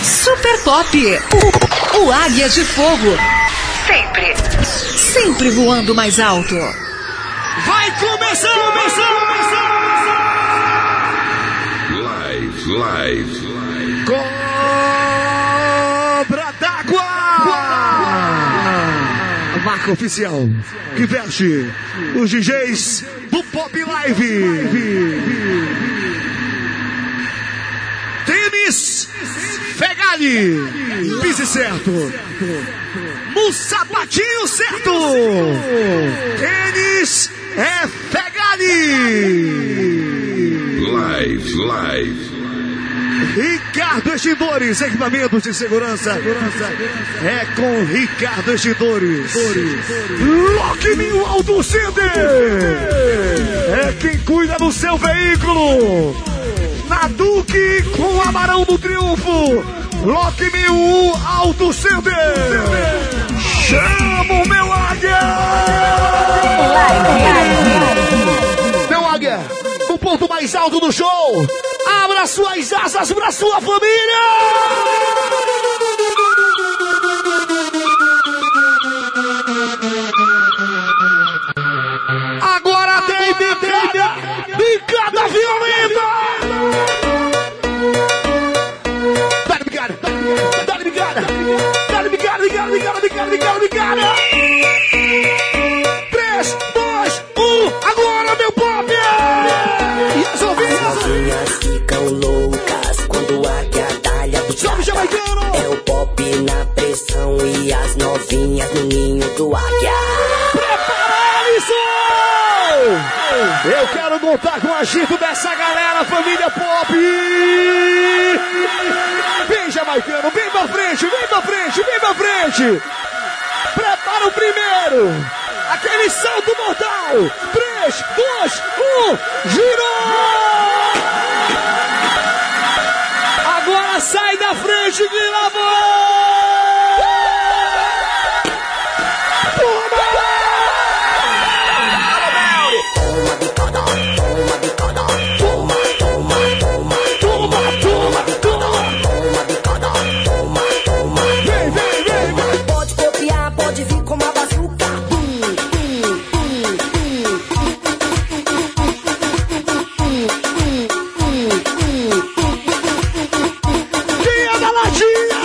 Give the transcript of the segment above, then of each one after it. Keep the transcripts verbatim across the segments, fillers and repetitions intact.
Super Pop, o, o Águia de Fogo. Sempre, sempre voando mais alto. Vai começar, começar, começar. Live, live, live. Cobra d'água! A marca oficial que veste os D Js do Pop Live. Tênis Fegali, pise certo, no sapatinho certo. Tênis é Fegali. Live, live. Ricardo Extintores, equipamentos de segurança. É com Ricardo Extintores. Lock Me Auto Center. É quem cuida do seu veículo. Na Duque com Amarão do Triunfo. Lock Me Auto Center. Chama o meu Águia. Meu Águia, o ponto mais alto do show. Abra suas asas para sua família! Agora tem bicada! Bicada violenta! Dá-lhe bicada! Dá-lhe bicada! Dá-lhe bicada, bicada, bicada, bicada, bicada, bicada! três, dois, um, agora meu pop! E as ovelhas ficam loucas quando a guiadalha Sobe, jamaicano! É o pop na pressão e as novinhas no ninho do águia. Prepara, Alisson! Eu quero contar com o agito dessa galera, família pop! Vem, jamaicano, vem pra frente, vem pra frente, vem pra frente! Prepara o primeiro! Aquele salto mortal! três, dois, um, girou! Agora sai da frente que lá vai! Toma bicada, toma bicada, toma, toma, toma, toma, toma bicada, toma bicada, toma, toma. Vem, vem, vem, vem! Pode copiar, pode vir com uma bazuca. Quem é da latinha?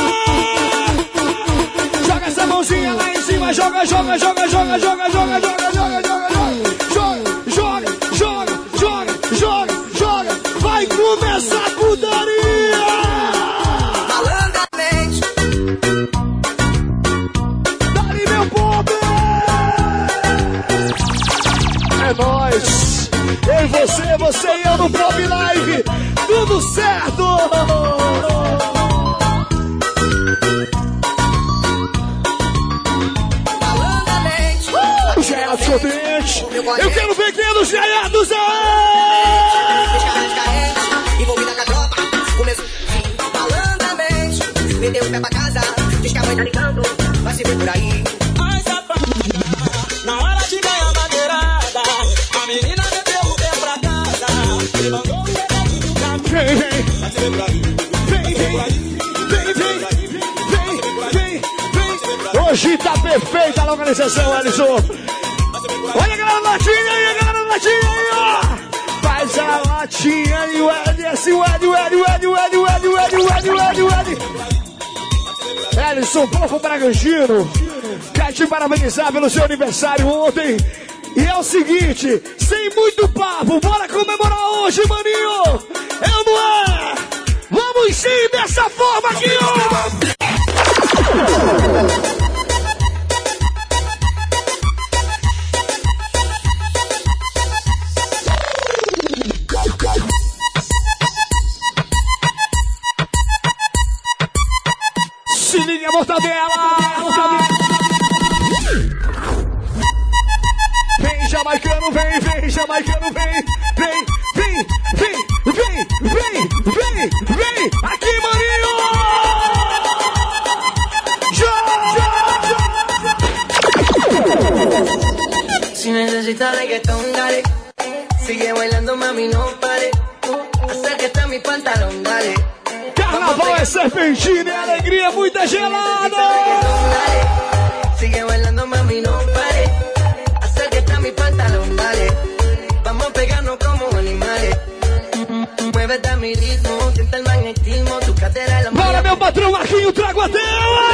Joga essa mãozinha lá em cima, joga, joga, joga, joga, joga, joga, joga, joga, joga, joga, joga, joga, joga, joga, vai começar a putaria! Malandramente. Dali meu povo! É nóis! Eu e você, você e eu no Pop Live! Tudo certo! Malandramente. Uh, Gerardo Contente! Eu quero ver quem é dos Gerardos! Carente, envolvida com a tropa. Começou malandramente. Meteu o pé pra casa. Diz que a mãe tá ligando. Vai se ver por aí. Na hora de ganhar madeirada, a menina meteu o pé pra casa. Ele mandou um recadinho do caminho. Vem, vem! Vai se ver por aí. Vem, vem! Vem, vem! Vem, vem, vem! Hoje tá perfeita a localização, Alisson! Olha a galera latinha aí, a galera latinha aí, ó! Faz a latinha aí, o Ed, esse o Ed, o Ed, o Ed, o Ed, o Ed, o Ed, o Ed, o Ed, o Ed. Alisson, Povo Bragantino, quer te parabenizar pelo seu aniversário ontem. E é o seguinte, sem muito papo, bora comemorar hoje, maninho! É ou não é? Vamos sim, dessa forma aqui, ó! Se liga, mortadela! Vem, jamaicano, vem, vem, jamaicano, vem, vem, vem, vem, vem, vem, vem, vem, aqui, maninho! Já, já, já! Si necesitas reggaetón, dale. Sigue bailando, mami, no pare. Acércate a mi pantalón, dale. Carnaval é É serpentina, é alegria, muita gelada. Sigue bailando, mami, no pare. Acércate a mi pantalón, vale. Vamos a pegarnos como animales. Muévete a mi ritmo, siente el magnetismo. Tu cadera es la mía. Bora, meu patrão Marquinho, trago a tela.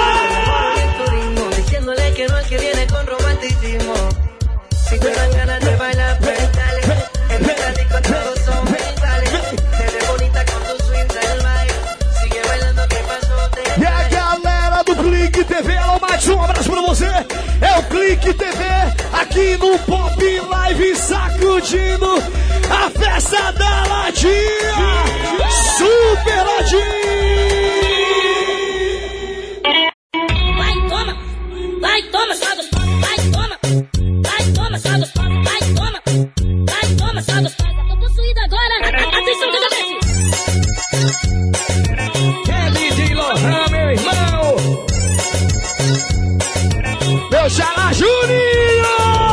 Diciéndole que no es que viene con romanticismo. Si te dan ganas de bailar, pues dale. En esta disco todos son iguales. Te ves bonita con tu swing salvaje. Sigue bailando, ¿qué pasó? E a galera do Clique T V, alô Max, um abraço pra você. É o Clique T V, aqui no Pop Live, sacudindo a festa da Latinha. Super Latinha. Vai, toma, vai, toma, só dos pop, vai, toma, vai, toma, só dos pop, vai, toma, vai, toma, só dos pop. Tô possuído agora, atenção, D J É D J Lohan, meu irmão. Meu Xará Juninho.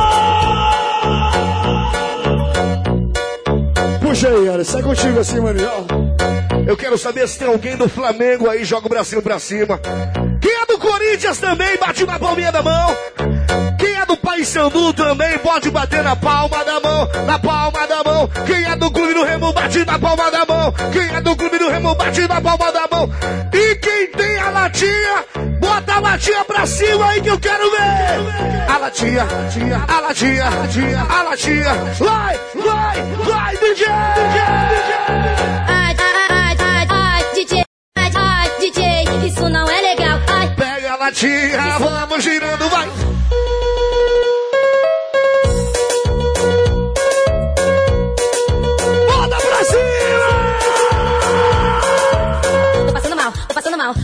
Puxa aí, Ana, sai contigo assim, maninho. Eu quero saber se tem alguém do Flamengo aí, joga o bracinho pra cima. Quem é do Corinthians também, bate na palminha da mão. Quem é do Paysandu também, pode bater na palma da mão, na palma da mão. Quem é do Clube do Remo, bate na palma da mão. Quem é do Clube do Remo, bate na palma da mão. E quem tem a latinha, bota a latinha pra cima aí que eu quero ver. A latinha, a latinha, a latinha. Vai, vai, vai, D J, D J. Ai, ai, ai, ai, D J, ai, ai, D J, isso não é legal. Ai. Pega a latinha, vamos girando, vai. Bota pra cima! Tô passando mal, tô passando mal.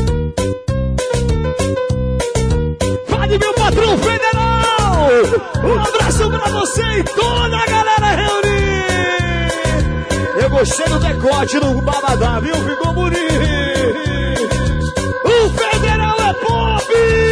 Vai, meu patrão federal! Um abraço pra você e toda a galera reunir! Eu gostei do decote do Babadá, viu? Ficou bonito! O federal é pop!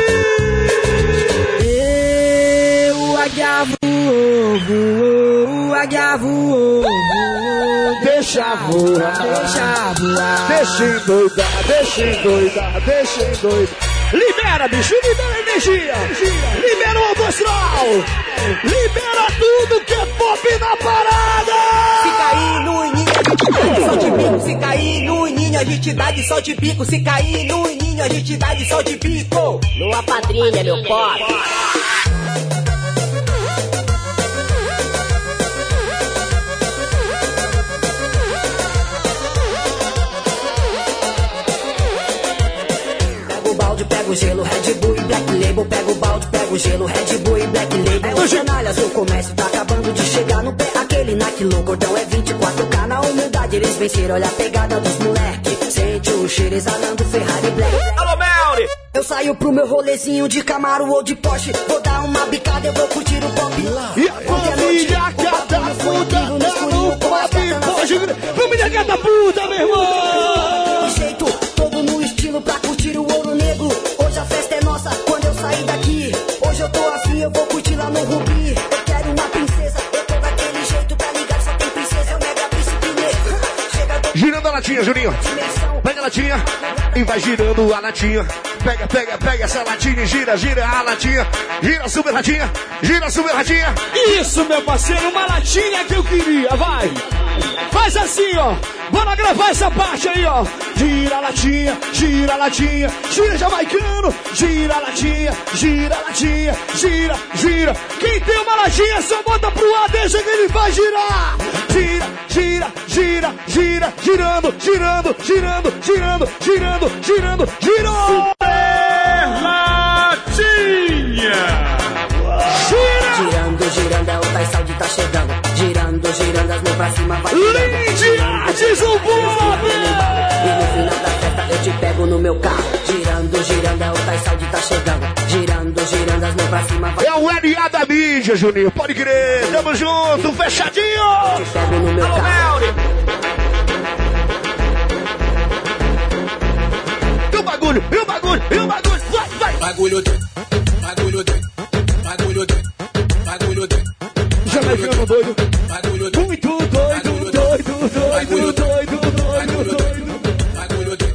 Eu, águia voou, voou, águia voou, voou. Deixa voar, Deixa voar. deixa endoidar, deixa endoidar, deixa endoidar. Libera, bicho, libera energia, libera o alto astral, libera tudo que é pop na parada! Se cair no ininho, a gente dá de sol de bico. Se cair no ininho, a gente dá de sol de bico. Se cair no ininho, a gente dá de sol de bico. Lua padrinha, meu pop. Pega o balde, pega o gelo, Red Bull e Black Label. Pega o balde, pega o gelo, Red Bull e Black Label. Os canalhas, o comércio tá acabando de chegar no pé. Aquele naquilo, cordão é vinte e quatro K. Na humildade eles venceram, olha a pegada dos moleque. Sente o cheiro exalando Ferrari Black. Alô, Melri! Eu saio pro meu rolezinho de Camaro ou de Porsche. Vou dar uma bicada, eu vou curtir o pop. E a família catapulta no pop, pode crer. Família catapulta, meu irmão! De jeito, todo no estilo pra curtir o ouro negro. Hoje a festa é nossa, quando eu sair daqui. Hoje eu tô afim, eu vou curtir lá no Rubi. Eu quero uma princesa, eu tô daquele jeito, tá ligado? Só tem princesa, é o mega príncipe negro. Chega do... Girando a latinha, Juninho. Pega a latinha e vai girando a latinha. Pega, pega, pega essa latinha e gira, gira a latinha. Gira, super latinha, gira, super latinha. Isso, meu parceiro, uma latinha que eu queria, vai. Faz assim, ó. Bora gravar essa parte aí, ó. Gira a latinha, gira a latinha, gira jamaicano. Gira a latinha, gira a latinha, gira, gira. Quem tem uma latinha só bota pro ar, deixa que ele vai girar. Gira, gira, gira, gira, girando, girando, girando, girando, girando, girando, girou! Super latinha! Gira! Girando, girando, é o Tais Saúde tá chegando. Girando, girando, as mãos pra cima, vai Lindy Artes, o Bob! E no final da festa eu te pego no meu carro. Girando, girando, é o Tais Saúde tá chegando. Girando, girando, as mãos pra cima, vai. É o L A da mídia, Juninho, pode crer. Tamo junto, fechadinho! Eu te pego no meu carro. E o bagulho, e o bagulho, e o bagulho, vai, vai! Bagulho doido, bagulho doido, bagulho doido, bagulho doido. Jamaicano doido, bagulho doido, muito doido, doido, doido, doido, doido, doido. bagulho doido.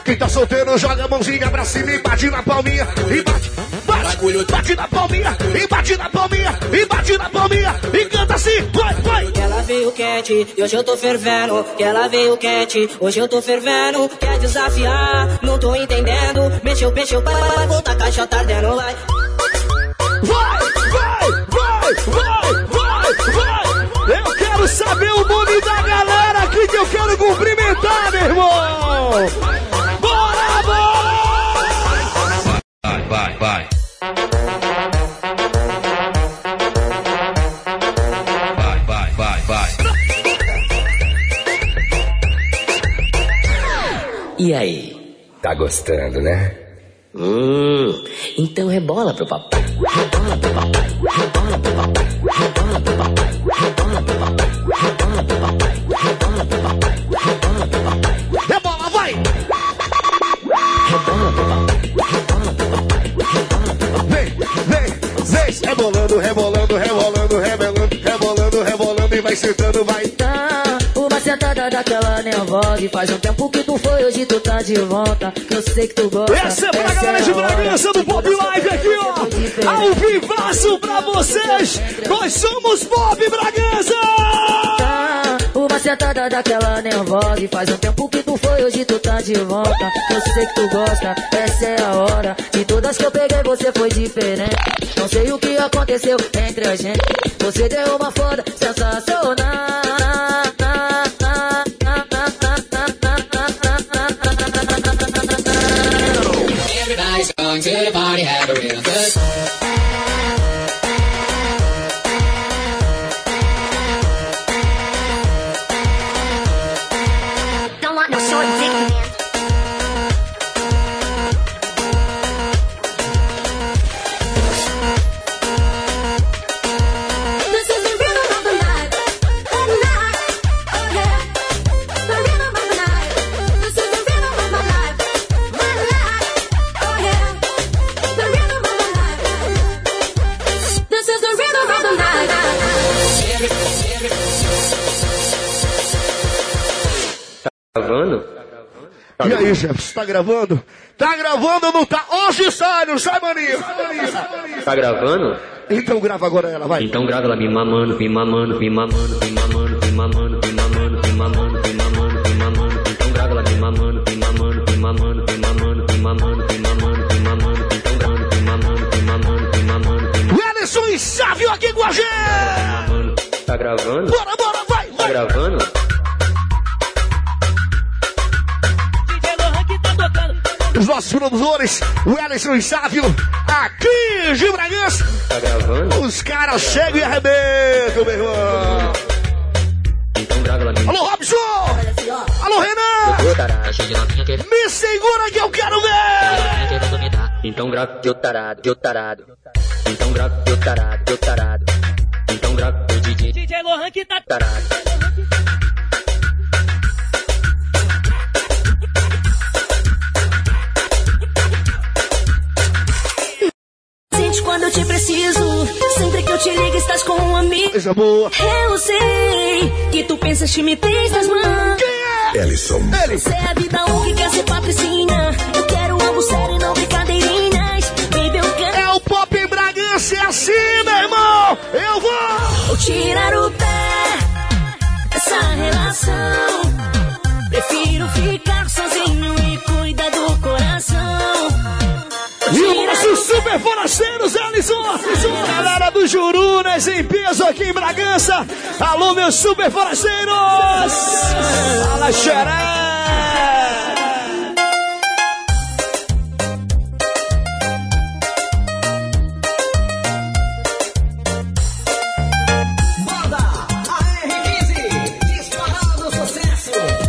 Quem tá solteiro, joga a mãozinha pra cima e bate na palminha. E bate, bate, bate na palminha. E bate na palminha, e bate na palminha. E canta assim, vai, vai. Que ela veio quente, e hoje eu tô fervendo. Que ela veio quente, hoje eu tô fervendo. Quer desafiar, não tô entendendo. Mexeu, mexeu, vai, volta a caixa tá ardendo, vai. Vai, vai, vai, vai, vai, vai. Eu quero saber o nome da galera aqui que eu quero cumprimentar, meu irmão. Bora, bora. Vai, vai, vai. Vai, vai, vai, vai. E aí? Tá gostando, né? Hum, então rebola pro papai. Rebola pro papai. Rebola pro papai. Rebola pro papai. Rebola pro papai. Rebola pro papai. Rebola pro papai. Rebola pro papai. Rebola, vai. Rebola pro papai. Rebola pro papai. Rebola pro papai. Vem, vem, vem. Rebolando, rebolando, rebolando, rebolando, rebolando, rebolando e vai sentando, vai. Tá, uma sentada daquela nervosa. Faz um tempo que tu foi, hoje tu tá de volta. Eu sei que tu gosta. Essa é pra galera de Bragança do Pop Live aqui, ó. Ao vivaço pra vocês. Nós somos Pop Bragança. Tá, uma sentada daquela nervosa. E faz um tempo que tu foi, hoje tu tá de volta. Eu sei que tu gosta, essa é a hora. De todas que eu peguei, você foi diferente. Não sei o que aconteceu entre a gente. Você deu uma foda sensacional. Everybody's going to the party, have a real good. Don't want no short dick man. This is the rhythm of the night, of the night, oh yeah. The rhythm of the night. This is the rhythm of my life, my life, oh yeah. The rhythm of the night. This is the rhythm of the night. Gravando? E aí, Jefferson, tá gravando? Tá gravando ou não tá? Hoje sai, não sai, maninho? Tá gravando? Então grava agora ela, vai. Então grava ela me mamando, me mamando, me mamando, me mamando, me mamando, me mamando, me mamando, me mamando, me mamando. Então grava ela me mamando, me mamando, me mamando, me mamando, me mamando, me mamando, me mamando. Então gravando, me mamando, me mamando, me mamando, me mamando. O Ellison e Sávio aqui com a gente. Tá gravando? Bora, bora, vai, Tá vai. gravando? Os nossos produtores, o Ellison e Sávio, aqui de Bragança. Tá gravando? Os caras chegam e arrebentam, meu irmão. Então grava ela me Alô, Robson! Alô, Renan! Me segura que eu quero ver! Então grava teu tarado, teu tarado. Então grava teu tarado, teu tarado. Então grava teu D J. D J Lohan que tá tarado. Quando eu te preciso, sempre que eu te ligo estás com um amigo. Coisa boa. Eu sei que tu pensas que me tens nas mãos. Quem é? Ellison. Você é a vida um que quer ser patricinha. Eu quero algo sério e não brincadeirinhas. Baby, eu quero. É o Pop Bragança, é assim, meu irmão. Eu vou. Vou tirar o pé dessa relação. Prefiro ficar sozinho e cuidar do coração. E o nosso super forasteiros, Ellison, galera do Jurunas em peso aqui em Bragança. Alô, meus super forasteiros. Fala, xeré. Banda A R quinze, disparado sucesso.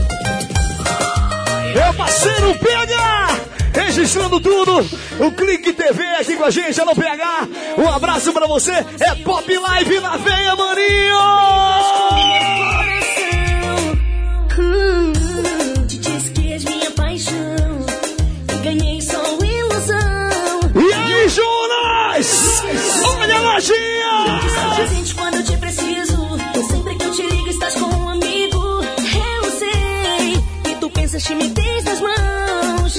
Meu parceiro, pega! Registrando tudo, o Clique T V aqui com a gente, alô P H, um abraço pra você, é Pop Live na veia, maninho! Hum, te disse que és minha paixão e ganhei só ilusão. E aí, Jonas? Olha a lojinha! Estás presente quando eu te preciso, sempre que eu te ligo estás com um amigo. Eu sei que tu pensas que me tens nas mãos.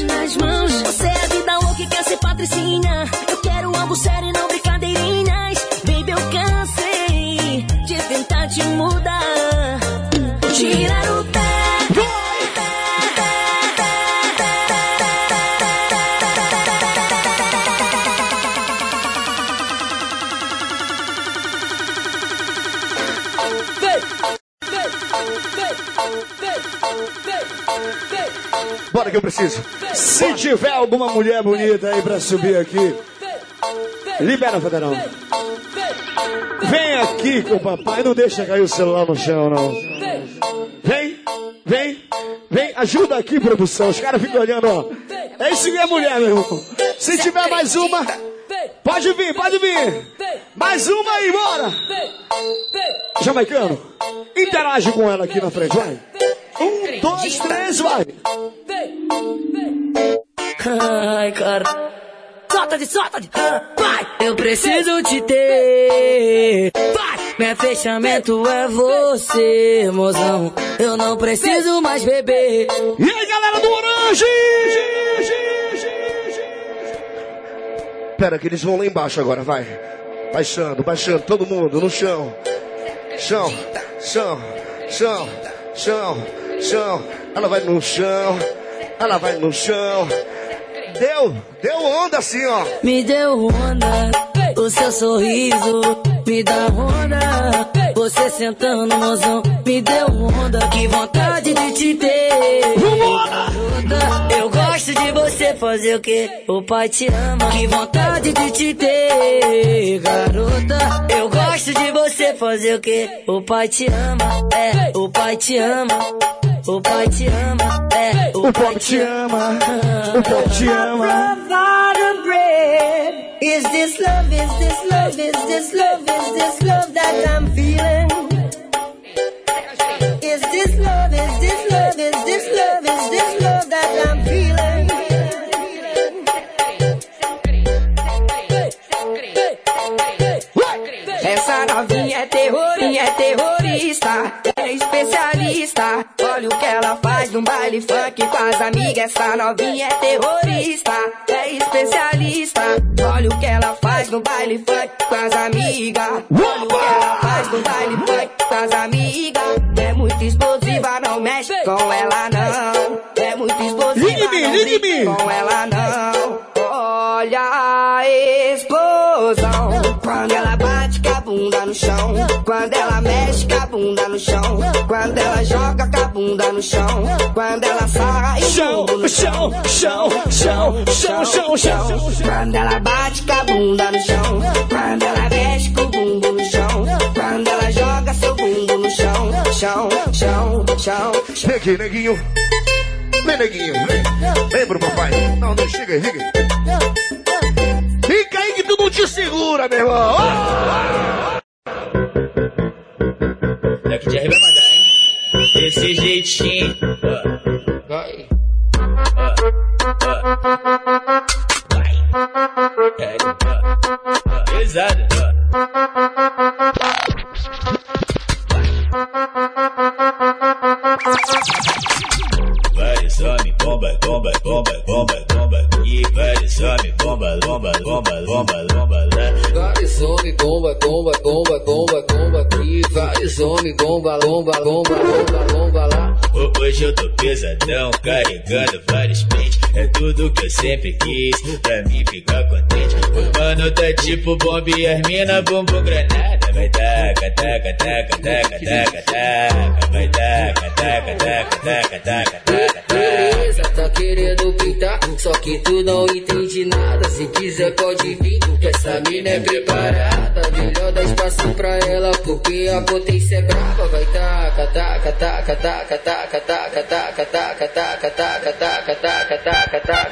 Bora que eu preciso. Se tiver alguma mulher bonita aí pra subir aqui, libera, Federão. Vem aqui com o papai, não deixa cair o celular no chão, não. Vem, vem, vem, ajuda aqui, produção. Os caras ficam olhando, ó. É isso que é mulher, meu irmão. Se tiver mais uma, pode vir, pode vir. Mais uma aí, bora. Jamaicano, interage com ela aqui na frente, vai. Um, dois, três, vai. Ai, cara. Solta de, solta de. Vai. Eu preciso te ter. Vai. Meu fechamento é você, mozão. Eu não preciso mais beber. E aí, galera do Orange? Pera que eles vão lá embaixo agora, vai. Baixando, baixando, todo mundo no chão. Chão, chão, chão, chão, chão. Ela vai no chão, ela vai no chão. Deu, deu onda assim, ó. Me deu onda, o seu sorriso me dá onda. Você sentando, mozão, me deu onda. Que vontade de te ter. Garota, eu gosto de você fazer o que o pai te ama. Que vontade de te ter. Garota, eu gosto de você fazer o que o pai te ama. É, o pai te ama. O pai te ama, é, o pai te ama, o pai te ama. Is this love, is this love, is this love, is this love that I'm feeling? Is this love, is this love, is this love, is this love that I'm feeling? Essa novinha é terrorinha, é terrorista, é especialista. Olha o que ela faz no baile funk com as amigas. Essa novinha é terrorista, é especialista. Olha o que ela faz no baile funk com as amigas. Olha o que ela faz no baile funk com as amigas. É muito explosiva, não mexe com ela não. É muito explosiva, não mexe com ela não. Olha a explosão quando ela bate com a bunda no chão, quando ela mexe com a bunda no chão, quando ela joga com a bunda no chão, quando ela sarra e chão, no chão, chão, chão, chão, chão, chão. Quando ela bate com a bunda no chão, quando ela mexe com o bumbum no chão, quando ela joga seu bumbum no chão, chão, chão, chão. Vem aqui, neguinho. Vem, neguinho. Vem, vem pro papai. Não, não, chega aí, chega aí. Fica aí que tu não te segura, meu irmão. Daqui de R vai mandar, hein? Desse jeitinho. Vai. Vai. Pesado. Vários homens, bomba, bomba, bomba, bomba, bomba. E vários homens, bomba, bomba, bomba, bomba, bomba lá. Vários homens, bomba, bomba, bomba, bomba, bomba. E vários homens, bomba, bomba, bomba, bomba, bomba lá. Hoje eu tô pesadão, carregando vários pentes. É tudo que eu sempre quis, pra mim ficar contente. O mano tá tipo bomba e as mina bumbum granada. Vai taca, taca, taca, taca, taca, taca. Vai taca, taca, taca, taca, taca, taca. Beleza, tá querendo pintar, só que tu não entende nada. Se quiser pode vir, que essa mina é preparada. Melhor dar espaço pra ela, porque a potência é brava. Vai taca, taca, taca, taca, taca, taca, taca, taca, taca, taca, taca, taca, taca.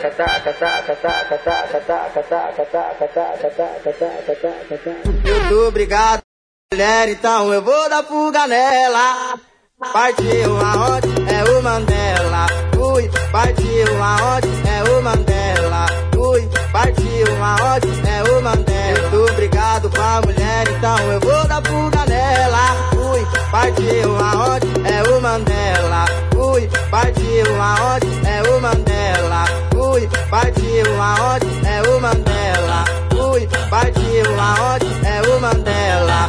Eu tô obrigado, mulher, então eu vou dar fuga nela. Partiu aonde é o Mandela. Ui, partiu aonde é o Mandela. Ui, partiu aonde é o Mandela. Eu tô obrigado com a mulher, então eu vou dar fuga nela. Ui, partiu aonde é o Mandela. Ui, partiu aonde é o Mandela. Ui, partiu aonde é o Mandela. Ui, partiu aonde é o Mandela.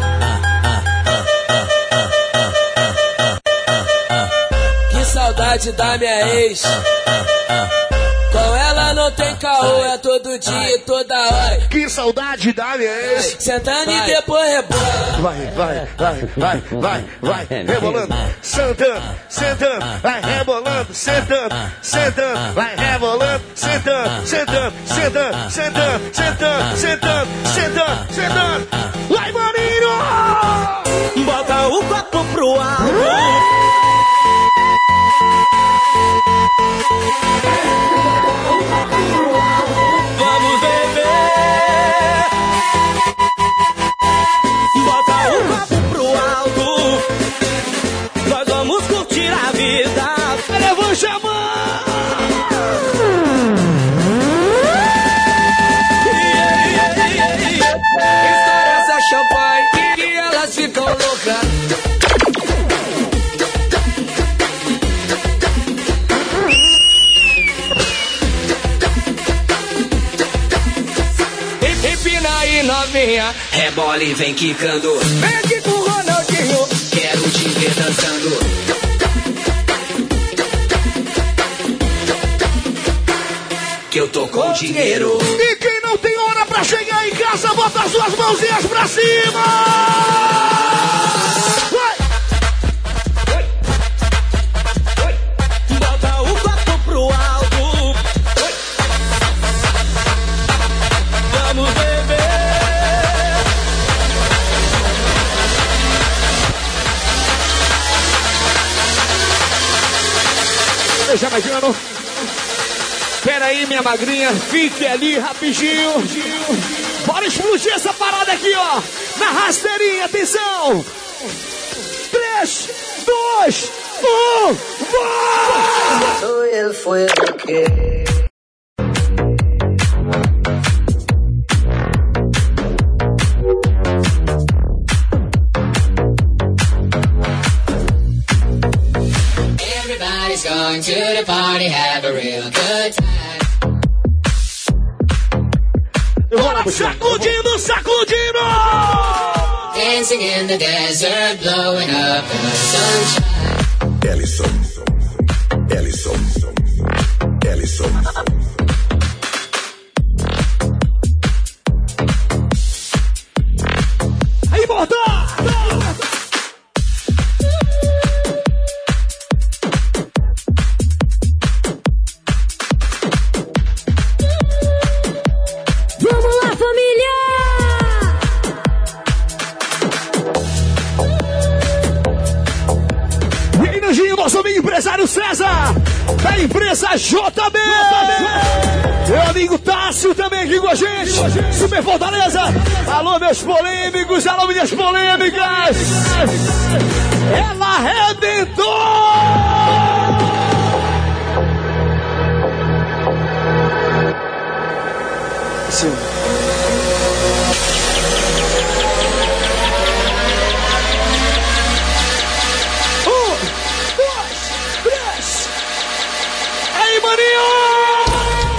Que saudade da minha ex. Não, ela não tem caô, é todo dia e toda hora. Que saudade da minha ex. Sentando e depois rebola. Vai, vai, vai, vai, vai, vai, rebolando, sentando, sentando, vai rebolando, sentando, sentando, vai rebolando, sentando, sentando, sentando, sentando, sentando, sentando, sentando, sentando. Vai, maninho! Bota o copo pro alto. Vamos beber. Bota o copo pro alto. Nós vamos curtir a vida. Eu vou chamar. Estoura essa champanhe e elas ficam loucas. Empina aí, novinha, rebola e vem quicando. Vem aqui com o Ronaldinho, quero te ver dançando. Que eu tô com dinheiro. E quem não tem hora pra chegar em casa, bota as suas mãozinhas pra cima. Vai. Bota o copo pro alto. Vamos beber. Deixa mais ano. Pera aí, minha magrinha, fique ali rapidinho. Bora explodir essa parada aqui, ó. Na rasteirinha, atenção. Três, dois, um, vai! Soy el fuego que... Everybody's going to the party, have a real good time. Bora sacudindo, sacudindo! Dancing in the desert, blowing up in the sunshine. Ellison, Ellison, Ellison. Aí, bota! Vamos lá, família! E aí, Nandinho, nosso amigo empresário César, da empresa J B. Meu amigo Tássio também aqui com a gente. Super Fortaleza. Alô, meus polêmicos. Alô, minhas polêmicas. Ela arrebentou. Sim. Um, dois, três. Aí, maninho!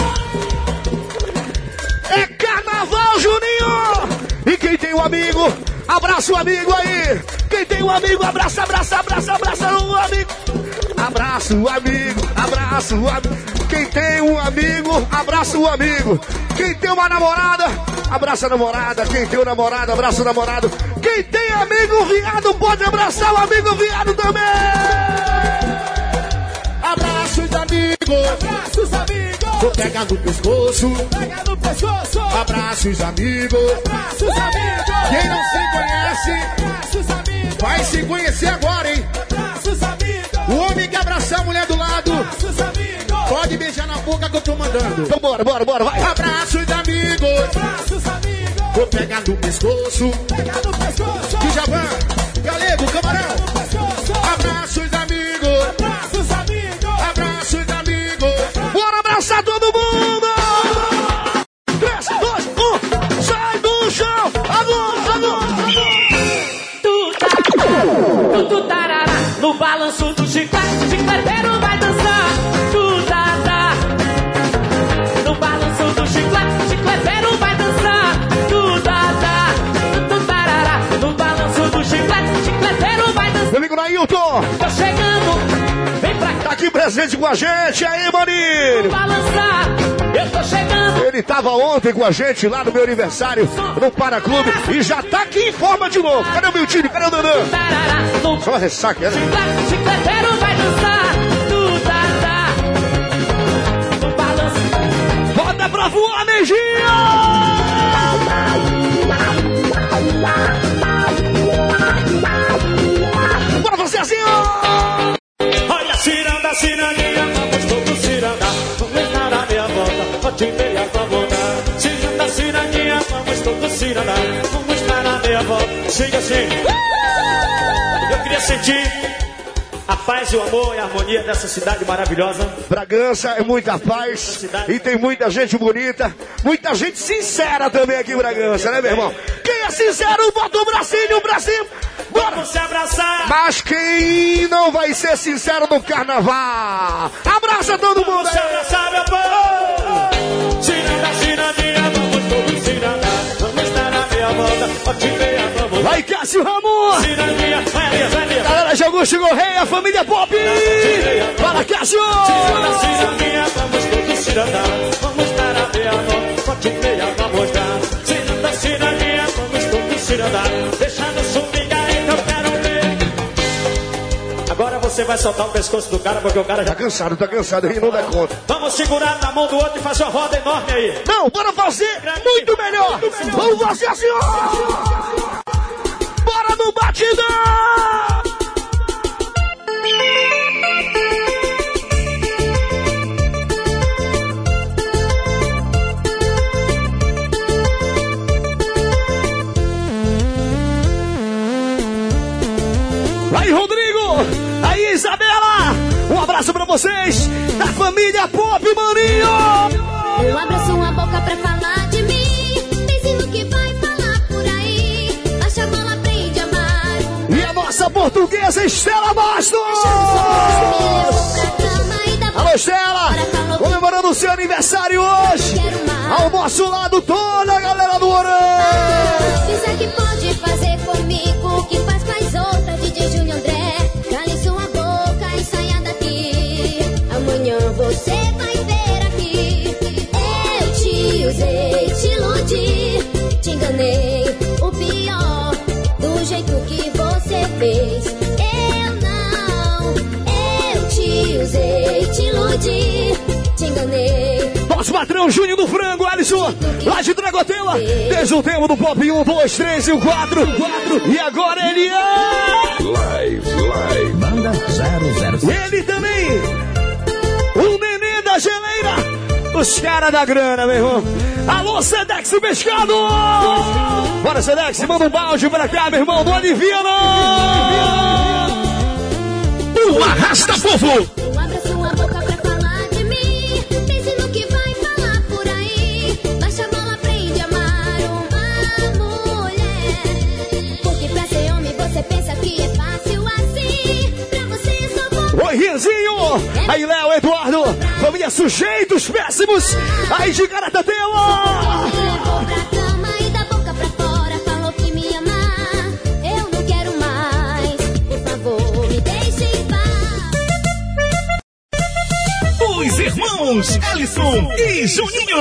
É carnaval, Juninho! E quem tem um amigo, abraça o amigo aí! Quem tem um amigo, abraça, abraça, abraça, abraça o amigo! Abraça o amigo, abraça o amigo! Quem tem um amigo, abraça o amigo! Quem tem uma namorada, abraça a namorada! Quem tem um namorado, abraça o namorado! Quem tem amigo viado, pode abraçar o amigo viado também! Abraça os amigos! Abraça os amigos! Vou pegar no pescoço! Pega no pescoço! Abraça os amigos! Abraça os amigos! Quem não se conhece, abraça os amigos! Vai se conhecer agora, hein? Abraça os amigos! O homem que abraçar a mulher do lado! Abraça os amigos! Pode beijar na boca que eu tô mandando! Então bora, bora, bora, vai! Abraça os amigos! Abraça os amigos! Vou pegar no pescoço! Pega no pescoço! Djavan, Galego, Camarão! Abraça os amigos! Abraça os amigos! Abraça os amigos! Bora abraçar todo mundo! três, dois, um, sai do chão! Agora, agora! Tu tá, tu, tu tarará, no balanço do chiclete, chicleteiro vai dançar. Tu tá, tá, no balanço do chiclete, chicleteiro vai dançar. Tu tá, tá, tu, tu tarará, no balanço do chiclete, chicleteiro vai dançar. presente com a gente. Aí, maninho. Balançar, eu tô chegando. Ele tava ontem com a gente lá no meu aniversário, no Paraclube, e já tá aqui em forma de novo. Cadê o Miltinho? Cadê o Danã? Só uma ressaca, né? Chicleteiro vai dançar, tu tá, tá. No balanço. Bota pra voar, Neginho! Bora você assim, ó! Olha a ciranda, cirandinha, vamos todos cirandar. Vamos dar a meia volta, pode ver a favor. Ciranda, cirandinha, vamos todos cirandar. Vamos dar a meia volta, siga assim. Eu queria sentir a paz e o amor e a harmonia dessa cidade maravilhosa. Bragança é muita paz e tem muita gente bonita, muita gente sincera também aqui em Bragança, né, meu irmão? Quem é sincero, bota o bracinho pra cima. Bora! Vamos se abraçar! Mas quem não vai ser sincero no carnaval? Abraça todo mundo! Vamos se abraçar, meu povo! Ciranda, cirandinha, vamos todos cirandar. Vamos dar a meia volta, pode ver a favor. Vai, Cássio Ramon! Cirandinha, vai ali, vai ali. Galera de Augusto Correia, família Pop! Fala, Cássio! Ciranda, cirandinha, vamos todos cirandar. Vamos dar a meia volta, pode ver a favor. Ciranda, cirandinha, vamos todos cirandar. Deixa no swing aí que eu quero ver. Agora você vai soltar o pescoço do cara, porque o cara já... Tá cansado, tá cansado, ele não dá conta. Vamos segurar na mão do outro e fazer uma roda enorme aí. Não, bora fazer muito melhor! Vamos fazer assim, ó! Bora no batidão! Aí, Rodrigo! Aí, Isabela! Um abraço pra vocês, da família Pop, maninho! Eu abro sua boca pra falar de mim. Pense no que vai falar por aí. Baixa a bola, aprende a amar. E a nossa portuguesa Estela Bastos! Alô, Estela! Comemorando o seu aniversário hoje! Ao nosso lado, toda a galera do Orão! Pensa que pode fazer comigo o que faz com as outras, D J Júnior André. Cale sua boca e saia daqui. Amanhã você vai ver aqui. Eu te usei, te iludi, te enganei. O pior, do jeito que você fez. Eu não, eu te usei, te iludi, te enganei. Nosso patrão Júnior do Frango, Alisson, lá de Dragotela, desde o tempo do Pop um, dois, três e o quatro, e agora ele é... Live, live. Banda zero zero sete. Ele também, o neném da geleira, os caras da grana, meu irmão. Alô, Sedex Pescado! Bora, Sedex, manda um balde pra cá, meu irmão, do Aliviano! O Arrasta Fofo! Eu abro sua boca pra falar de mim. Pense no que vai falar por aí. Baixa a bola, aprende a amar uma mulher. Porque pra ser homem você pensa que é fácil assim. Pra você eu só vou... Oi, Rianzinho! Aí, Léo, Eduardo, família Sujeitos Péssimos, aí de Caratatema! Me levou pra cama e da boca pra fora falou que me amar. Eu não quero mais. Por favor, me deixe em paz. Os irmãos Alisson e Juninho.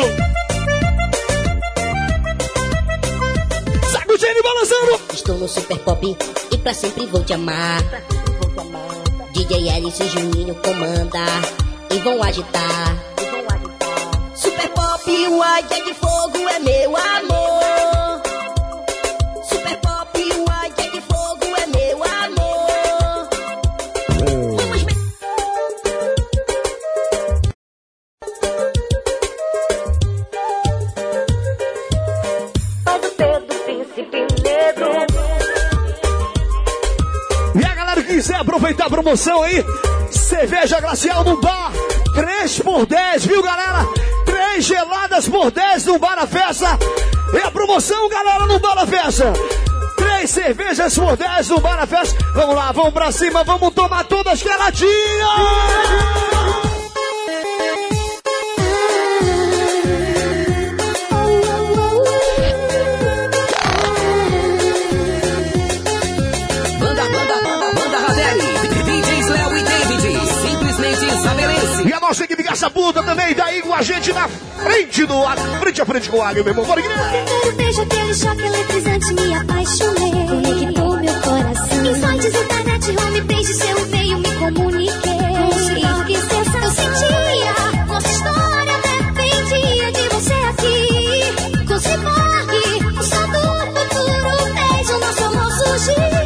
Sacudindo e balançando! Estou no Super Pop e pra sempre vou te amar. D J Alisson e Juninho comanda e vão agitar. Super Pop, o Águia de Fogo é meu amor. Super Pop, o Águia de Fogo é meu amor. Vamos me... Todo Pedro, príncipe negro. E a galera que quiser aproveitar a promoção aí, cerveja glacial no bar, três por dez, viu, galera? três geladas por dez no Bar da Festa. É a promoção, galera, no Bar da Festa. três cervejas por dez no Bar da Festa. Vamos lá, vamos pra cima, vamos tomar todas geladinhas. Banda, banda, banda, banda Ravelli. D Js Léo e David. Simplesmente diretamente em Sabelense. E a nossa equipe Caça-Puta também tá aí com a gente na frente do Águia. Frente a frente com o Águia, meu irmão. Bora, Guilherme. Primeiro beijo, aquele choque eletrizante, me apaixonei. Conectou meu coração. Insights, internet, homepage, seu e-mail, me comuniquei. Com que sensação eu sentia. Nossa história dependia de você aqui. Com Ciborgue, o som do futuro fez o nosso amor surgir.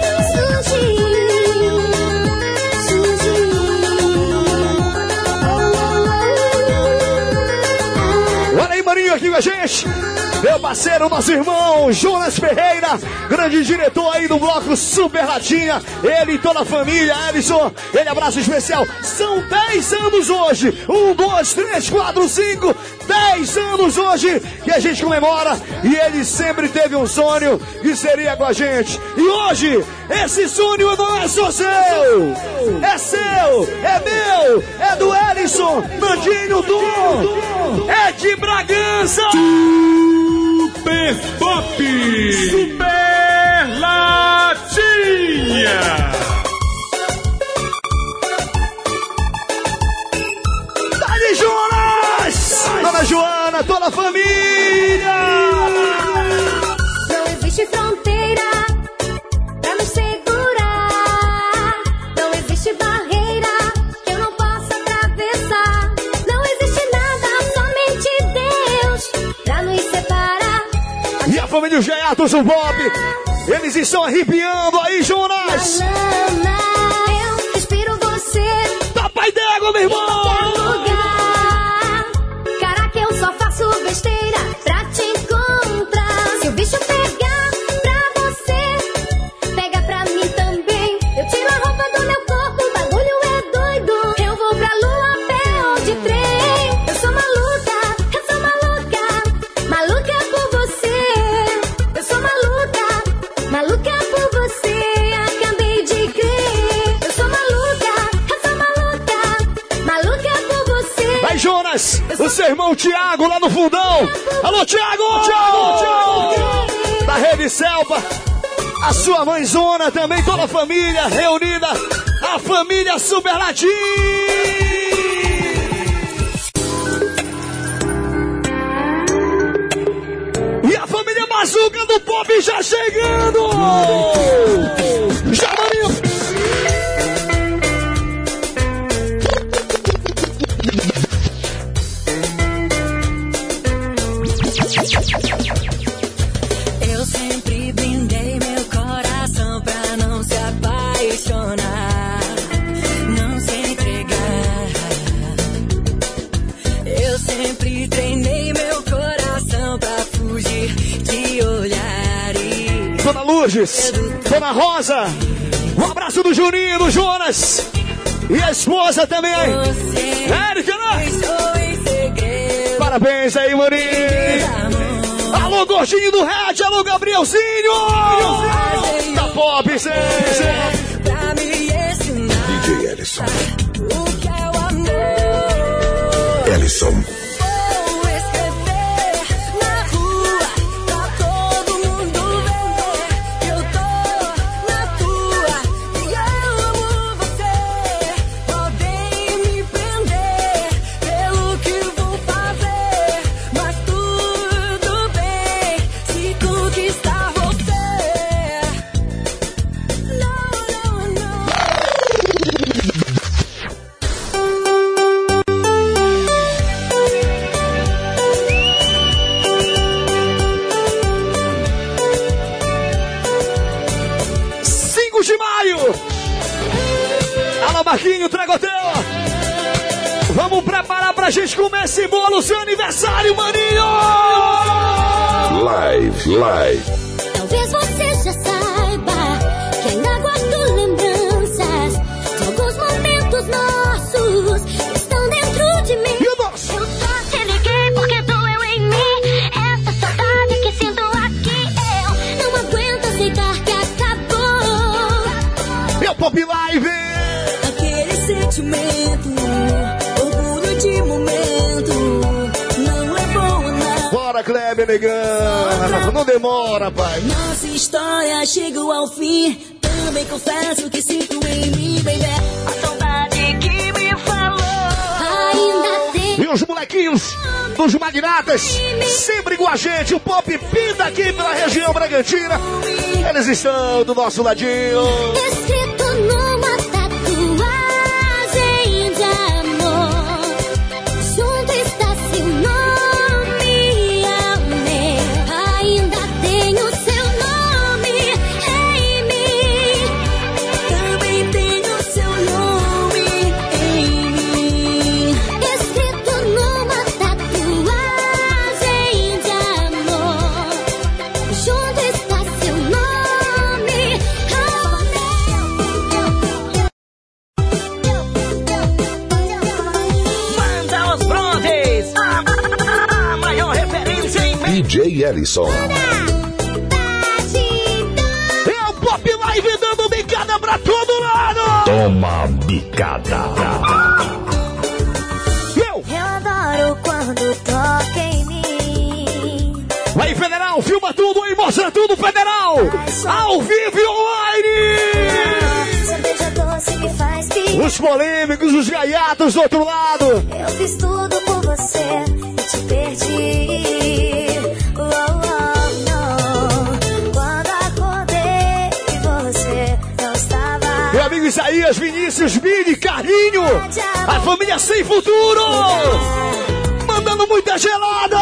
Marinho aqui com a gente, meu parceiro, nosso irmão Jonas Ferreira, grande diretor aí do bloco Super Latinha, ele e toda a família, Ellison, ele abraço especial, são dez anos hoje, um, dois, três, quatro, cinco, dez anos hoje que a gente comemora, e ele sempre teve um sonho que seria com a gente, e hoje, esse sonho não é só seu, é seu, é meu, é do Ellison, Nandinho, Dom, é de Bragança. Super Pop! Super Latinha! Dali Jonas! Dona Joana, toda a família! Não existe fronteira pra nos segurar. Não existe barreira que eu não possa atravessar. Não existe nada, somente Deus pra nos separar. E a família G Atos, o Bob, eles estão arrepiando aí, Jonas! Lama, eu respiro você. Papai d'égua, meu irmão! Lugar. Caraca, eu só faço besteira pra te encontrar. Se o bicho pegar pra você, pega pra mim também. Eu tiro a roupa do meu corpo, o bagulho é doido. Eu vou pra lua a pé ou de trem. Eu sou maluca, eu sou maluca, maluca por você. Eu sou maluca, maluca por você. Acabei de crer. Eu sou maluca, eu sou maluca, maluca por você. Vai, Jonas! O seu irmão Thiago lá no fundão! Alô, Thiago! Thiago! Thiago! Da Rede Selva! A sua mãezona também, toda a família reunida! A família Super Latinha! E a família Bazuca do Pop já chegando! Já, Marinho! Eu sempre brindei meu coração pra não se apaixonar, não se entregar. Eu sempre treinei meu coração pra fugir de olhares. Dona Lourdes, Dona Rosa, um abraço do Juninho, do Jonas e a esposa também. Érica, né? Parabéns aí, Marinho. Alô, gordinho do Red, alô, Gabrielzinho. Da Pop, Zé. Pra me ensinar D J Ellison. o que é o amor. Ellison. Vou escrever na rua pra todo mundo ver que eu tô na tua e eu amo você. Podem me prender pelo que vou fazer, mas tudo bem se conquistar você. Não, não, não. cinco de maio. Alô, Marquinho, traga o teu. Vamos preparar pra gente comer esse bolo, seu aniversário, Maninho. Live, live. Talvez você já saiba que ainda guardo lembranças de alguns momentos nossos que estão dentro de mim. E o nosso? Eu só te liguei porque doeu em mim essa saudade que sinto aqui. Eu não aguento aceitar que acabou. Meu Pop Live. Aquele sentimento, orgulho de momento, não é bom a nada. Bora, Kleber Negana. Não demora, pai. Nossa história chegou ao fim. Também confesso que sinto em mim, baby, a saudade que me falou. os molequinhos dos magnatas, sempre com a gente. O Pop pinta aqui pela região Bragantina. Eles estão do nosso ladinho. Escrito numa tatuagem de amor, junto está seu nome, amei. Ainda tenho seu nome em mim. Também tenho seu nome em mim. Escrito numa tatuagem de amor, junto está seu nome. Manda os Brontes, a, a maior referência em D J Ellison. É o Pop Live dando bicada pra todo lado. Toma bicada. Eu. Eu adoro quando toca em mim. Vai, Federal, filma tudo aí, mostra tudo, Federal. Ao vivo e online. Cerveja doce me faz que Os polêmicos, os gaiatos do outro lado. eu fiz tudo por você e te perdi. Oh, oh, não. Quando acordei e você não estava. Meu amigo Isaías, Vinícius, Billy, Carlinho. A família sem futuro. Mandando muita gelada.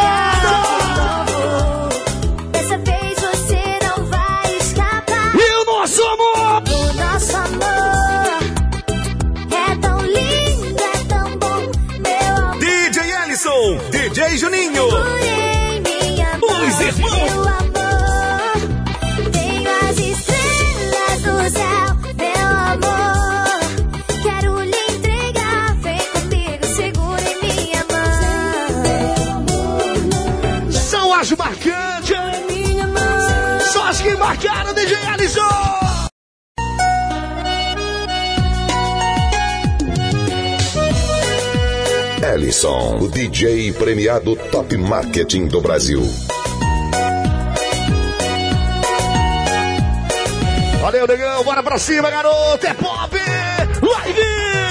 Dessa vez você não vai escapar. E o nosso amor? O nosso amor é tão lindo, é tão bom, meu amor. D J Ellison, D J Juninho. Porém, minha mão, Os irmãos. meu amor, tenho as estrelas do céu, meu amor. Quero lhe entregar, vem comigo, segura em minha mão. São as marcantes. Só as que marcaram, D J Ellison. Ellison, o D J premiado Top Marketing do Brasil. Valeu, negão, bora pra cima, garoto. É Pop Live.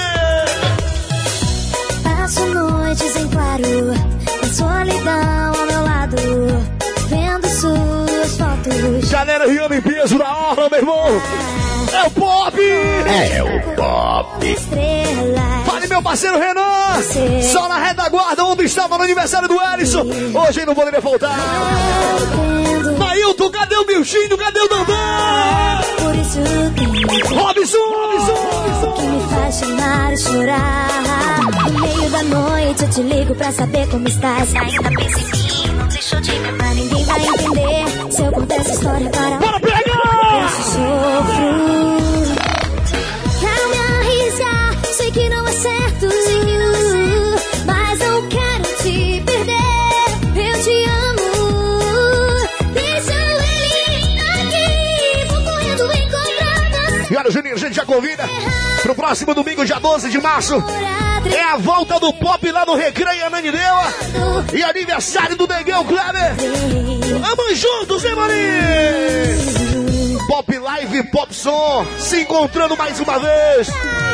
Passo noites em claro, com solidão ao meu lado, vendo suas fotos. Galera, Riano em peso na orla, meu irmão. É o Pop. É o Pop. Estrelas. Fale, meu parceiro Renan. Só na retaguarda, onde estava no aniversário do Ellison. Hoje não poderia faltar. Nailton, cadê o Miltinho? Cadê o Dandão? Por isso que Robson, Robson, Robson. que me faz chamar e chorar. No meio da noite eu te ligo pra saber como estás. Ainda pensa em mim, não deixou de me amar. Ninguém vai entender se eu contar essa história para. Bora pegar! Eu sofro. Quero me arriscar, sei que não é certo, mas não quero te perder. Eu te amo. Deixa ele aqui, vou correndo encontrando. E olha, Juninho, a gente já convida pro próximo domingo, dia doze de março. É a volta do Pop lá no Recreio Ananindeua. E aniversário do Negão Kleber. Vamos juntos, hein, maninho? Pop Live, Pop Som, se encontrando mais uma vez.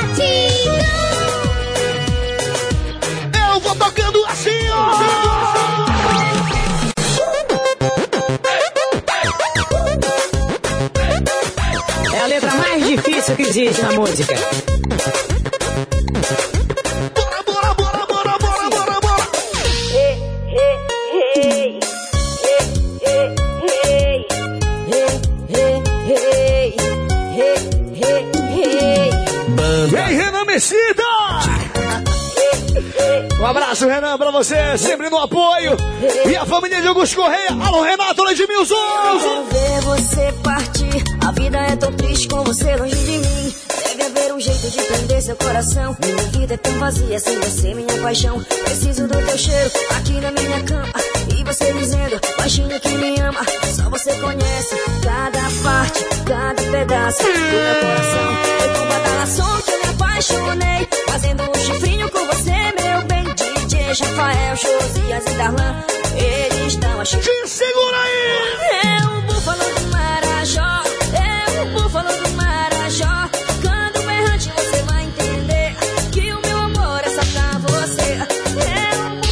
Eu vou tocando assim, ó. É a letra mais difícil que existe na música. Bora, bora, bora, bora, bora, bora, bora. Vem, Renan Mesquita! Um abraço, Renan, pra você, sempre no apoio. E a família de Augusto Correia. Alô, Renato, Edmilson! Quero ver você partir. A vida é tão triste com você longe de mim. Deve haver um jeito de prender seu coração. Minha vida é tão vazia sem você, minha paixão. Preciso do teu cheiro aqui na minha cama. E você dizendo, baixinho que me ama. Só você conhece cada parte, cada pedaço do meu coração. Foi com badalação que eu me apaixonei. Fazendo um chifrinho com você, meu bem. D J Rafael, Josias e Darlan, eles estão a chifre. Te segura aí! É o búfalo do Marajó, é o búfalo do Marajó. Tocando berrante você vai entender que o meu amor é só pra você. É o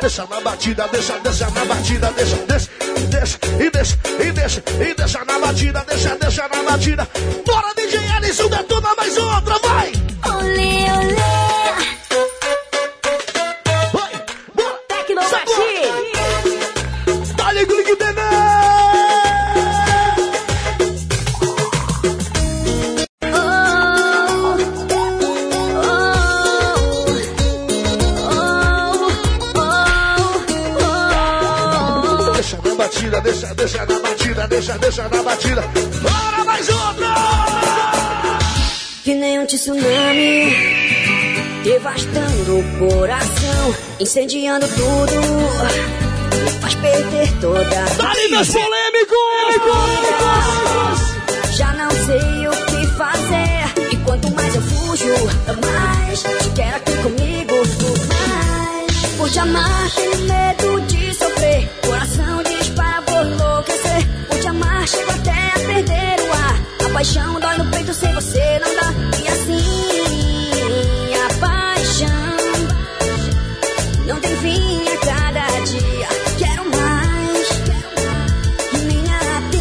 deixa na batida, deixa, deixa na batida, deixa, deixa, deixa, e deixa, e deixa, e deixa na batida, deixa, deixa na batida. Bora, D J Ellison, detona mais outra, vai! Olê, olê. Vai, bora! Tecnomagia. Dá-lhe clique T V! Deixa na batida, deixa, deixa na batida, deixa, deixa na batida. Bora, mais outra! Que nem um tsunami, devastando o coração, incendiando tudo, me faz perder toda a Dá-lhe meus polêmicos! Já não sei o que fazer, e quanto mais eu fujo, mais te quero aqui comigo, mais. Por te amar, tenho medo de sofrer, coração dispara, vou enlouquecer. Por te amar, chego até a perder o ar, a paixão dói no peito, sem você não dá. E assim, a paixão não tem fim a cada dia. Quero mais, minha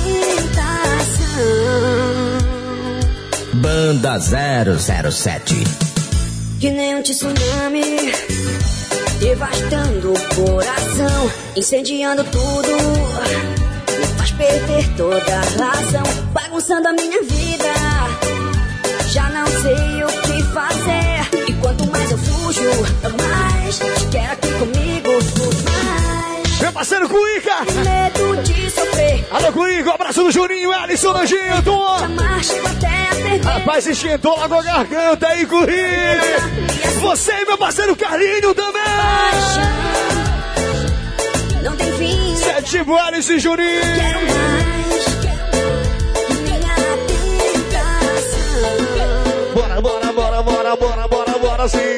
tentação. Banda zero zero sete. Que nem um tsunami, devastando o coração, incendiando tudo, me faz perder toda a razão, bagunçando a minha vida. Já não sei o que fazer, e quanto mais eu fujo, mais te quero aqui comigo, mais. Meu parceiro Cuica! Medo de sofrer. Alô, Cuica, abraço do Juninho, Alisson, Nojento! Chamar, chego até a perder. Rapaz, esquentou lá com a garganta aí, Cuica! Você e meu parceiro Carlinho também! Paixão não tem fim. Cê é tipo Alisson e Juninho! Quero mais, minha tentação. Bora, bora, bora, bora, bora, bora, bora, sim!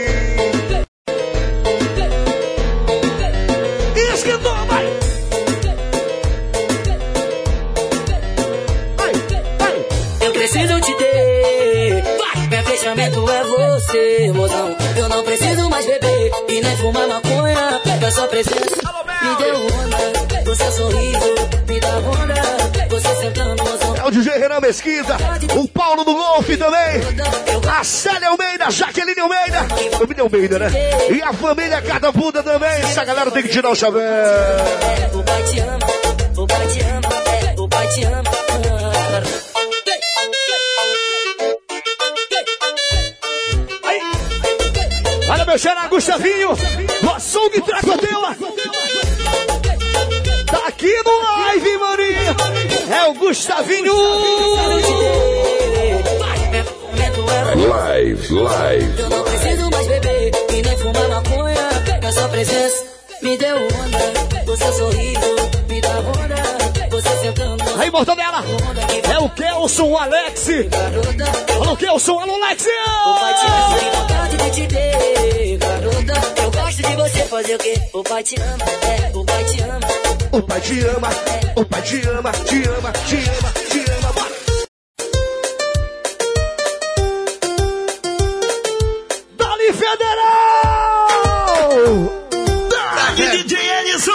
Esquentou, vai! Vai, vai! Eu preciso te ter, meu fechamento é você, mozão. Eu não preciso mais beber e nem fumar maconha. Da sua presença me deu onda, do seu sorriso me dá onda. Você sentando, mozão. É o D J Renan Mesquita, o Paulo do Golfe também, a Célia Almeida, a Jaqueline Almeida, família Almeida, né? E a família Catapulta também. Essa galera tem que tirar o chapéu. É, o pai te ama, o pai te ama, é, o pai te ama. Olha meu xará, Gustavinho, do açougue Tracotela. Tá aqui no live, maninho. É o Gustavinho. Live, live. Eu não preciso mais beber e nem fumar maconha. A sua presença me deu onda, o seu sorriso me dá onda. Você sentando. Aí, mortadela. É o Kelson, o Alex. Alô, Kelson, alô, Alex. O pai te ama, tem vontade de te ter, garota. Eu gosto de você fazer o quê? O pai te ama, é, o pai te ama. O pai te ama, o pai te ama, te ama, te ama, te ama, bora. Dali Federal! Daqui D J Ellison!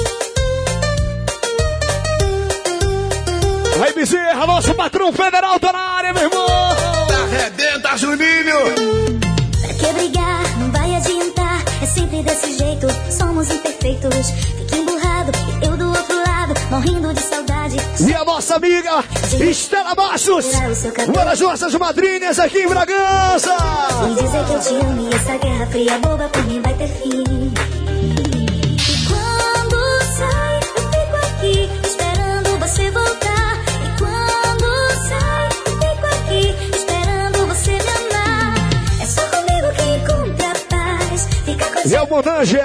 Aí, Bezerra, nosso patrão federal tá na área, meu irmão! Arrebenta, Juninho! Pra que brigar? Não vai adiantar. É sempre desse jeito, somos imperfeitos. Fica emburrado, e eu do outro lado, morrendo de saudade. E a nossa amiga Estela Bastos, uma das nossas madrinhas aqui em Bragança. E dizer que eu te amo e essa guerra fria boba por mim vai ter fim. E quando sai, eu fico aqui esperando você voltar. E quando sai, eu fico aqui esperando você me amar. É só comigo que encontra a paz. Fica com E é o Monange.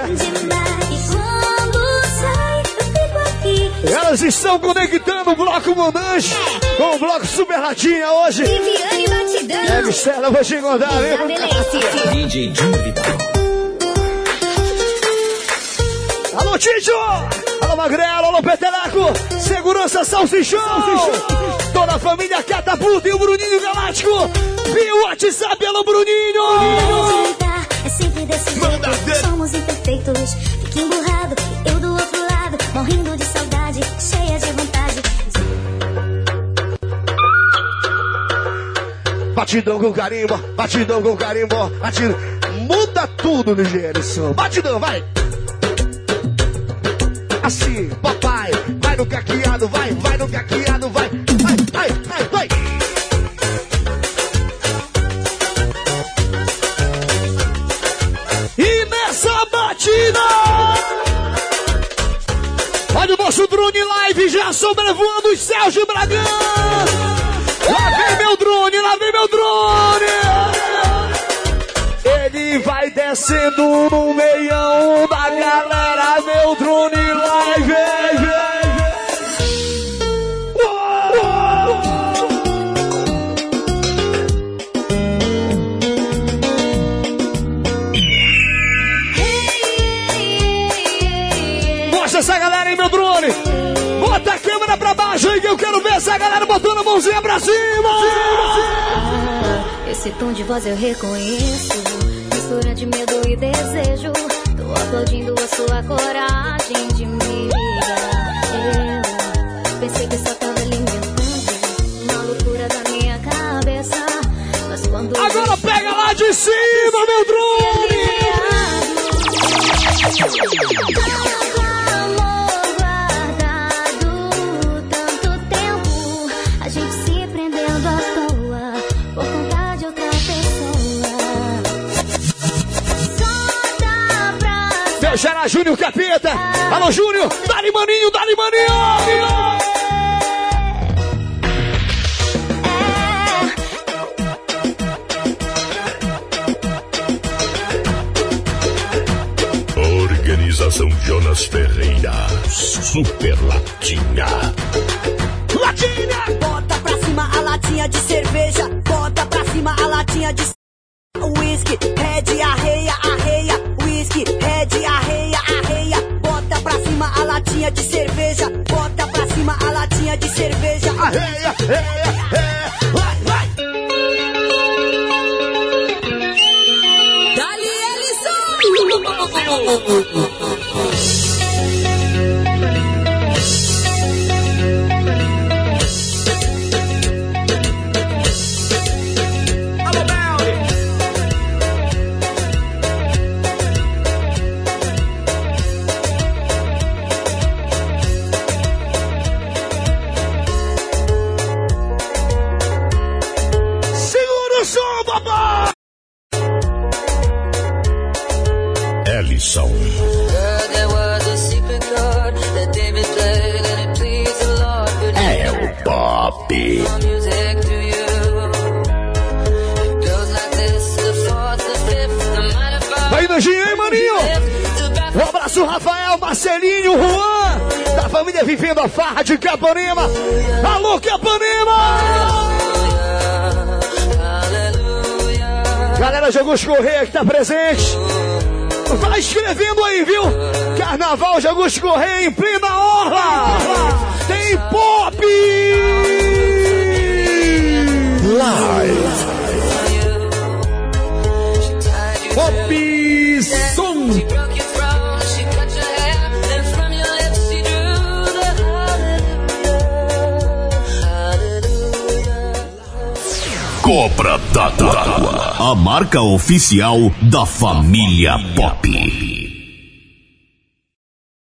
Elas estão conectando o bloco Monange com o bloco Super Latinha hoje. Viviane Batidão. É, Mistela, eu vou te encontrar, viu? D J Júlio. Alô, Tito! Alô, Magrelo, alô, Peteleco! Segurança Salsichão! Toda a família Catapulta e o Bruninho Galáctico! Via o WhatsApp, alô, Bruninho! É sempre desse jeito. somos imperfeitos. Fique emburrado, eu do outro lado, morrendo de saudade, cheia de vontade. Batidão com carimbo, batidão com carimbo, batidão. Muda tudo no Gerson. Batidão, vai! Assim, papai, vai no caqueado, vai, vai no caqueado, vai, vai, vai, vai, vai. E nessa batida, olha o nosso drone live já sobrevoando os céus de Bragança. Lá vem meu drone, lá vem meu drone. Ele vai descendo no meião da galera, meu drone live. Mostra essa galera aí, meu drone. Bota a câmera pra baixo aí que eu quero ver essa galera botando a mãozinha pra cima. Esse tom de voz eu reconheço, mistura de medo e desejo. Tô aplaudindo a sua coragem de me ligar. Eu pensei que só tava alimentando uma loucura da minha cabeça, mas quando agora pega lá de cima, meu drone. Amor guardado tanto tempo, a gente se prendendo à toa por conta de outra pessoa. Só dá pra Meu Xará Júnior Capeta. Alô, Júnior. Dali, maninho, dali, maninho. Organização Jonas Ferreira. Super Latinha. Latinha! Bota pra cima a latinha de cerveja. Bota pra cima a latinha de whisky. Red, arreia, arreia. Whisky, red, arreia, arreia. Bota pra cima a latinha de cerveja. Bota pra cima a latinha de cerveja. Arreia, arreia, arreia. Vai, vai. Dali, Ellison! Segura o som, papai! Ellison. É o Pop. Vai, Nojinho, hein, maninho? Um abraço, Rafael, Marcelinho, Juan, da família Vivendo a Farra de Capanema. Alô, Capanema! Galera de Augusto Correia que tá presente. Vai escrevendo aí, viu? Carnaval de Augusto Correia em plena orla. Tem Pop! Live. Pop Som. Cobra d'Água, a marca oficial da família Pop.